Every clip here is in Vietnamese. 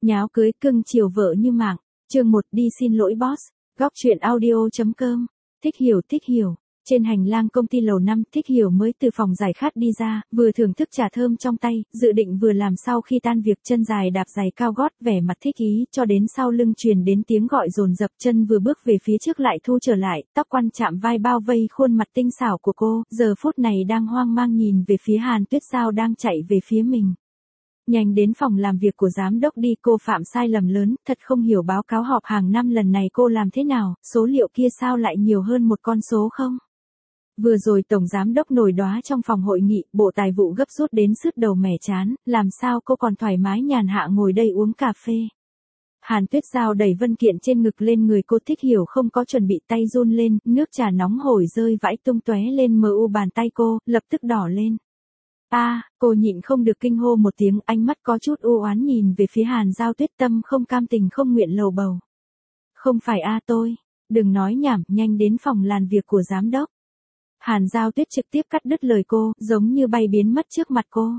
Nháo cưới cưng chiều vợ như mạng. Chương 1 đi xin lỗi boss. Góc truyện audio.com. Thích hiểu. Trên hành lang công ty lầu 5, Thích Hiểu mới từ phòng giải khát đi ra, vừa thưởng thức trà thơm trong tay, dự định vừa làm sau khi tan việc, chân dài đạp giày cao gót, vẻ mặt thích ý, cho đến sau lưng truyền đến tiếng gọi dồn dập, chân vừa bước về phía trước lại thu trở lại, tóc quăn chạm vai bao vây khuôn mặt tinh xảo của cô, giờ phút này đang hoang mang nhìn về phía Hàn Tuyết Giao đang chạy về phía mình. Nhanh đến phòng làm việc của giám đốc đi, cô phạm sai lầm lớn, thật không hiểu báo cáo họp hàng năm lần này cô làm thế nào, số liệu kia sao lại nhiều hơn một con số không? Vừa rồi tổng giám đốc nổi đoá trong phòng hội nghị, bộ tài vụ gấp rút đến sứt đầu mẻ chán, làm sao cô còn thoải mái nhàn hạ ngồi đây uống cà phê. Hàn Tuyết Giao đẩy văn kiện trên ngực lên người cô, Thích Hiểu không có chuẩn bị, tay run lên, nước trà nóng hổi rơi vãi tung tóe lên mờ u bàn tay cô, lập tức đỏ lên. Cô nhịn không được kinh hô một tiếng, ánh mắt có chút u oán nhìn về phía Hàn Giao Tuyết, tâm không cam tình không nguyện lầu bầu. Không phải tôi, đừng nói nhảm, nhanh đến phòng làm việc của giám đốc. Hàn Giao Tuyết trực tiếp cắt đứt lời cô, giống như bay biến mất trước mặt cô.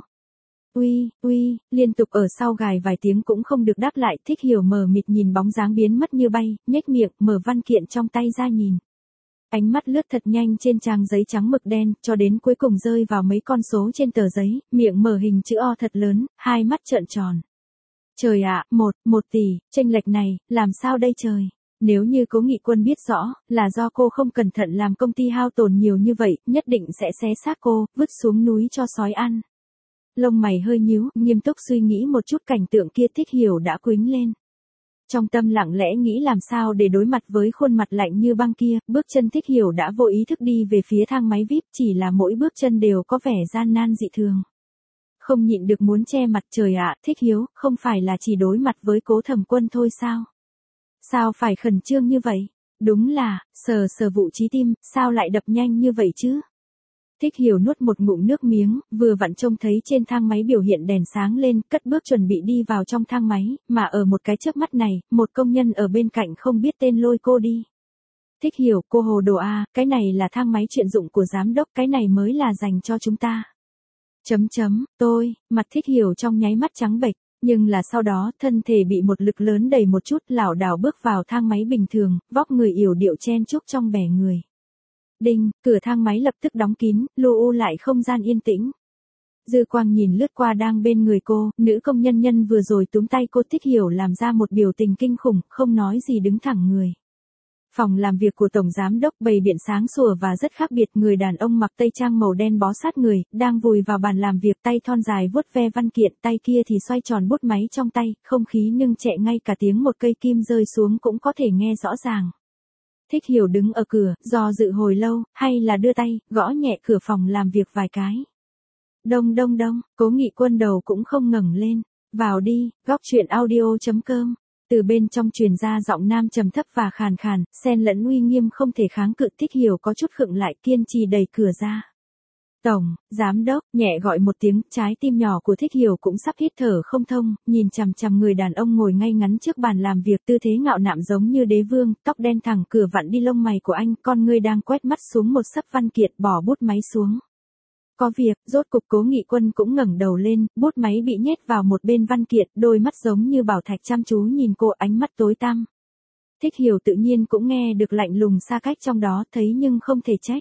Uy, liên tục ở sau gài vài tiếng cũng không được đáp lại, Thích Hiểu mờ mịt nhìn bóng dáng biến mất như bay, nhếch miệng, mở văn kiện trong tay ra nhìn. Ánh mắt lướt thật nhanh trên trang giấy trắng mực đen, cho đến cuối cùng rơi vào mấy con số trên tờ giấy, miệng mở hình chữ O thật lớn, hai mắt trợn tròn. Trời ạ, một tỷ, chênh lệch này, làm sao đây trời? Nếu như Cố Nghị Quân biết rõ, là do cô không cẩn thận làm công ty hao tổn nhiều như vậy, nhất định sẽ xé xác cô, vứt xuống núi cho sói ăn. Lông mày hơi nhíu, nghiêm túc suy nghĩ một chút cảnh tượng kia, Thích Hiểu đã quĩnh lên. Trong tâm lặng lẽ nghĩ làm sao để đối mặt với khuôn mặt lạnh như băng kia, bước chân Thích Hiểu đã vô ý thức đi về phía thang máy VIP, chỉ là mỗi bước chân đều có vẻ gian nan dị thường. Không nhịn được muốn che mặt, trời ạ, Thích Hiếu, không phải là chỉ đối mặt với Cố Thẩm Quân thôi sao? Sao phải khẩn trương như vậy? Đúng là, sờ vụ trí tim, sao lại đập nhanh như vậy chứ? Thích Hiểu nuốt một ngụm nước miếng, vừa vặn trông thấy trên thang máy biểu hiện đèn sáng lên, cất bước chuẩn bị đi vào trong thang máy, mà ở một cái chớp mắt này, một công nhân ở bên cạnh không biết tên lôi cô đi. Thích Hiểu, cô hồ đồ cái này là thang máy chuyên dụng của giám đốc, cái này mới là dành cho chúng ta. Mặt Thích Hiểu trong nháy mắt trắng bệch, nhưng là sau đó, thân thể bị một lực lớn đẩy một chút, lảo đảo bước vào thang máy bình thường, vóc người yểu điệu chen chúc trong bè người. Đinh, cửa thang máy lập tức đóng kín, lưu lại không gian yên tĩnh. Dư quang nhìn lướt qua đang bên người cô, nữ công nhân vừa rồi túm tay cô, Thích Hiểu làm ra một biểu tình kinh khủng, không nói gì đứng thẳng người. Phòng làm việc của tổng giám đốc bày biện sáng sủa và rất khác biệt, người đàn ông mặc tây trang màu đen bó sát người, đang vùi vào bàn làm việc, tay thon dài vuốt ve văn kiện, tay kia thì xoay tròn bút máy trong tay, không khí ngưng trệ, ngay cả tiếng một cây kim rơi xuống cũng có thể nghe rõ ràng. Thích Hiểu đứng ở cửa, do dự hồi lâu, hay là đưa tay, gõ nhẹ cửa phòng làm việc vài cái. Đông, Cố Nghị Quân đầu cũng không ngẩng lên. Vào đi, góc truyện audio.com. Từ bên trong truyền ra giọng nam trầm thấp và khàn khàn, xen lẫn uy nghiêm không thể kháng cự. Thích Hiểu có chút khựng lại, kiên trì đẩy cửa ra. Tổng, giám đốc, nhẹ gọi một tiếng, trái tim nhỏ của Thích Hiểu cũng sắp hít thở không thông, nhìn chằm chằm người đàn ông ngồi ngay ngắn trước bàn làm việc, tư thế ngạo nạm giống như đế vương, tóc đen thẳng cửa vặn đi lông mày của anh, con ngươi đang quét mắt xuống một sấp văn kiện, bỏ bút máy xuống. Có việc, rốt cục Cố Nghị Quân cũng ngẩng đầu lên, bút máy bị nhét vào một bên văn kiện, đôi mắt giống như bảo thạch chăm chú nhìn cô, ánh mắt tối tăm. Thích Hiểu tự nhiên cũng nghe được lạnh lùng xa cách trong đó, thấy nhưng không thể trách.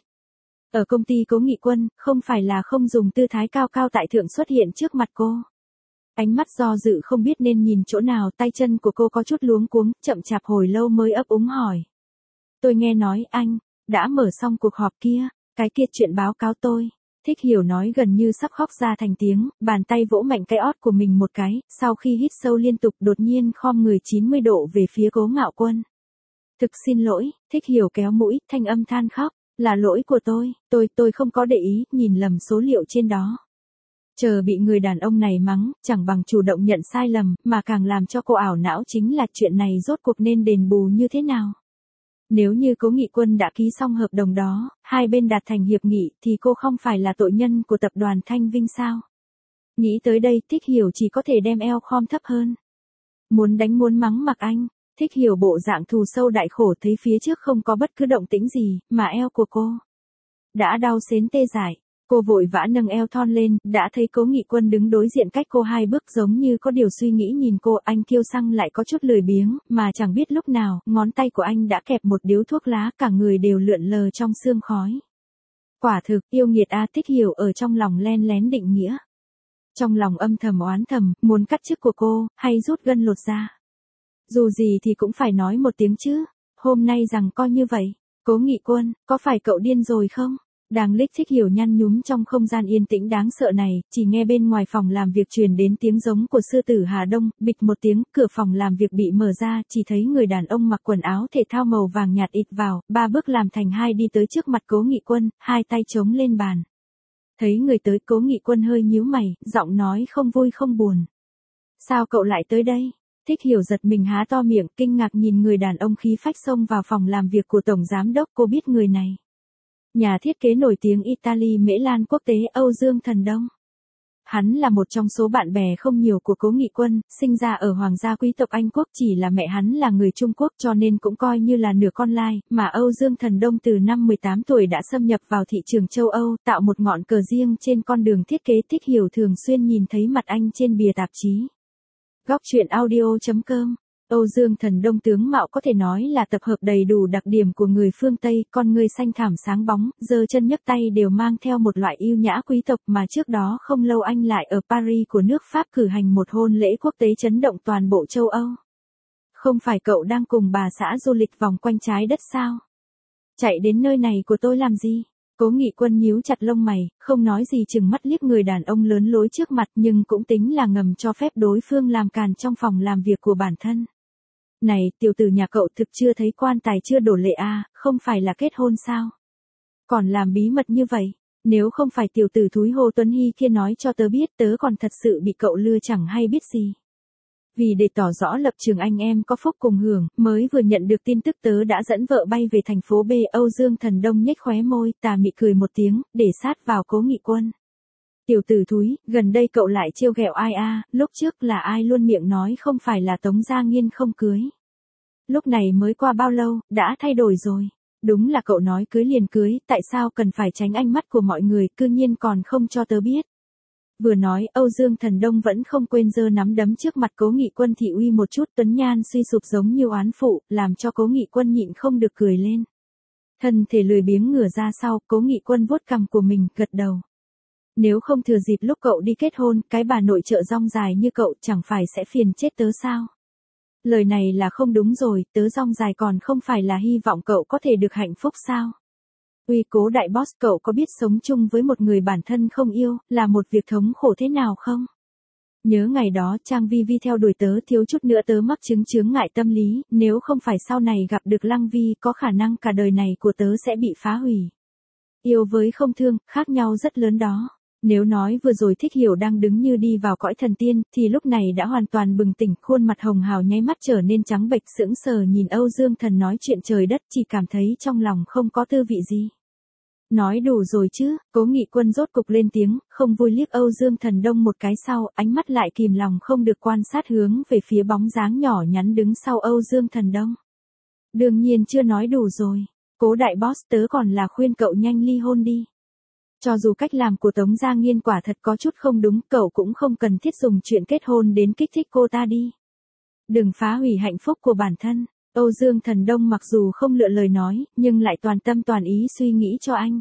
Ở công ty Cố Nghị Quân, không phải là không dùng tư thái cao cao tại thượng xuất hiện trước mặt cô. Ánh mắt do dự không biết nên nhìn chỗ nào, tay chân của cô có chút luống cuống, chậm chạp hồi lâu mới ấp úng hỏi. Tôi nghe nói anh đã mở xong cuộc họp kia, cái kia chuyện báo cáo tôi. Thích Hiểu nói gần như sắp khóc ra thành tiếng, bàn tay vỗ mạnh cái ót của mình một cái, sau khi hít sâu liên tục đột nhiên khom người 90 độ về phía Cố Ngạo Quân. Thực xin lỗi, Thích Hiểu kéo mũi, thanh âm than khóc. Là lỗi của tôi không có để ý, nhìn lầm số liệu trên đó. Chờ bị người đàn ông này mắng, chẳng bằng chủ động nhận sai lầm, mà càng làm cho cô ảo não chính là chuyện này rốt cuộc nên đền bù như thế nào. Nếu như Cố Nghị Quân đã ký xong hợp đồng đó, hai bên đạt thành hiệp nghị, thì cô không phải là tội nhân của tập đoàn Thanh Vinh sao? Nghĩ tới đây, Thích Hiểu chỉ có thể đem eo khom thấp hơn. Muốn đánh muốn mắng mặc anh. Thích Hiểu bộ dạng thù sâu đại khổ, thấy phía trước không có bất cứ động tĩnh gì, mà eo của cô đã đau xến tê dại. Cô vội vã nâng eo thon lên, đã thấy Cố Nghị Quân đứng đối diện cách cô 2 bước giống như có điều suy nghĩ nhìn cô. Anh kiêu xăng lại có chút lười biếng, mà chẳng biết lúc nào, ngón tay của anh đã kẹp một điếu thuốc lá, cả người đều lượn lờ trong sương khói. Quả thực, yêu nghiệt a. Thích Hiểu ở trong lòng len lén định nghĩa. Trong lòng âm thầm oán thầm, muốn cắt chức của cô, hay rút gân lột da. Dù gì thì cũng phải nói một tiếng chứ, hôm nay rằng coi như vậy. Cố Nghị Quân, có phải cậu điên rồi không? Đang lích Thích Hiểu nhăn nhúm trong không gian yên tĩnh đáng sợ này, chỉ nghe bên ngoài phòng làm việc truyền đến tiếng giống của sư tử Hà Đông, bịch một tiếng, cửa phòng làm việc bị mở ra, chỉ thấy người đàn ông mặc quần áo thể thao màu vàng nhạt ịt vào, 3 bước làm thành 2 đi tới trước mặt Cố Nghị Quân, 2 tay chống lên bàn. Thấy người tới, Cố Nghị Quân hơi nhíu mày, giọng nói không vui không buồn. Sao cậu lại tới đây? Thích Hiểu giật mình há to miệng, kinh ngạc nhìn người đàn ông khí phách xông vào phòng làm việc của Tổng Giám đốc. Cô biết người này. Nhà thiết kế nổi tiếng Italy Mễ Lan quốc tế Âu Dương Thần Đông. Hắn là một trong số bạn bè không nhiều của Cố Nghị Quân, sinh ra ở hoàng gia quý tộc Anh Quốc, chỉ là mẹ hắn là người Trung Quốc cho nên cũng coi như là nửa con lai, mà Âu Dương Thần Đông từ năm 18 tuổi đã xâm nhập vào thị trường châu Âu, tạo một ngọn cờ riêng trên con đường thiết kế. Thích Hiểu thường xuyên nhìn thấy mặt anh trên bìa tạp chí. Góc truyện audio.com. Âu Dương Thần Đông tướng mạo có thể nói là tập hợp đầy đủ đặc điểm của người phương Tây, con người xanh thẳm sáng bóng, giơ chân nhấc tay đều mang theo một loại yêu nhã quý tộc, mà trước đó không lâu anh lại ở Paris của nước Pháp cử hành một hôn lễ quốc tế chấn động toàn bộ châu Âu. Không phải cậu đang cùng bà xã du lịch vòng quanh trái đất sao? Chạy đến nơi này của tôi làm gì? Cố Nghị Quân nhíu chặt lông mày, không nói gì, chừng mắt liếc người đàn ông lớn lối trước mặt, nhưng cũng tính là ngầm cho phép đối phương làm càn trong phòng làm việc của bản thân. Này, tiểu tử nhà cậu thực chưa thấy quan tài chưa đổ lệ à, không phải là kết hôn sao? Còn làm bí mật như vậy, nếu không phải tiểu tử thúi Hồ Tuấn Hy kia nói cho tớ biết, tớ còn thật sự bị cậu lừa chẳng hay biết gì. Vì để tỏ rõ lập trường anh em có phúc cùng hưởng, mới vừa nhận được tin tức tớ đã dẫn vợ bay về thành phố B. Âu Dương Thần Đông nhếch khóe môi, tà mị cười một tiếng, để sát vào Cố Nghị Quân. Tiểu tử thúi, gần đây cậu lại trêu ghẹo ai a? Lúc trước là ai luôn miệng nói không phải là Tống Gia Nghiên không cưới. Lúc này mới qua bao lâu, đã thay đổi rồi. Đúng là cậu nói cưới liền cưới, tại sao cần phải tránh ánh mắt của mọi người, cư nhiên còn không cho tớ biết. Vừa nói, Âu Dương Thần Đông vẫn không quên giơ nắm đấm trước mặt Cố Nghị Quân thị uy một chút, tuấn nhan suy sụp giống như oán phụ, làm cho Cố Nghị Quân nhịn không được cười lên. Thân thể lười biếng ngửa ra sau, Cố Nghị Quân vuốt cằm của mình, gật đầu. Nếu không thừa dịp lúc cậu đi kết hôn, cái bà nội trợ rong dài như cậu chẳng phải sẽ phiền chết tớ sao? Lời này là không đúng rồi, tớ rong dài còn không phải là hy vọng cậu có thể được hạnh phúc sao? Uy Cố đại boss, cậu có biết sống chung với một người bản thân không yêu, là một việc thống khổ thế nào không? Nhớ ngày đó Trang Vi Vi theo đuổi tớ, thiếu chút nữa tớ mắc chứng chướng ngại tâm lý, nếu không phải sau này gặp được Lăng Vi, có khả năng cả đời này của tớ sẽ bị phá hủy. Yêu với không thương, khác nhau rất lớn đó. Nếu nói vừa rồi Thích Hiểu đang đứng như đi vào cõi thần tiên, thì lúc này đã hoàn toàn bừng tỉnh, khuôn mặt hồng hào nháy mắt trở nên trắng bệch, sững sờ nhìn Âu Dương Thần nói chuyện trời đất, chỉ cảm thấy trong lòng không có tư vị gì. Nói đủ rồi chứ, Cố Nghị Quân rốt cục lên tiếng, không vui liếc Âu Dương Thần Đông một cái sau, ánh mắt lại kìm lòng không được quan sát hướng về phía bóng dáng nhỏ nhắn đứng sau Âu Dương Thần Đông. Đương nhiên chưa nói đủ rồi, Cố đại boss, tớ còn là khuyên cậu nhanh ly hôn đi. Cho dù cách làm của Tống Gia Nghiên quả thật có chút không đúng, cậu cũng không cần thiết dùng chuyện kết hôn đến kích thích cô ta đi. Đừng phá hủy hạnh phúc của bản thân. Âu Dương Thần Đông mặc dù không lựa lời nói, nhưng lại toàn tâm toàn ý suy nghĩ cho anh.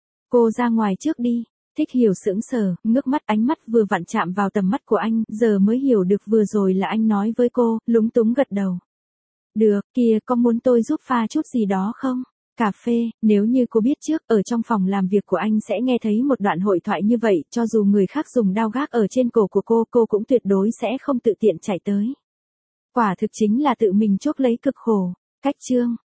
Cô ra ngoài trước đi. Thích Hiểu sững sờ, ngước mắt, ánh mắt vừa vặn chạm vào tầm mắt của anh, giờ mới hiểu được vừa rồi là anh nói với cô, lúng túng gật đầu. Được, kia có muốn tôi giúp pha chút gì đó không? Cà phê, nếu như cô biết trước, ở trong phòng làm việc của anh sẽ nghe thấy một đoạn hội thoại như vậy, cho dù người khác dùng dao gác ở trên cổ của cô cũng tuyệt đối sẽ không tự tiện chạy tới. Quả thực chính là tự mình chuốc lấy cực khổ. Cách chương.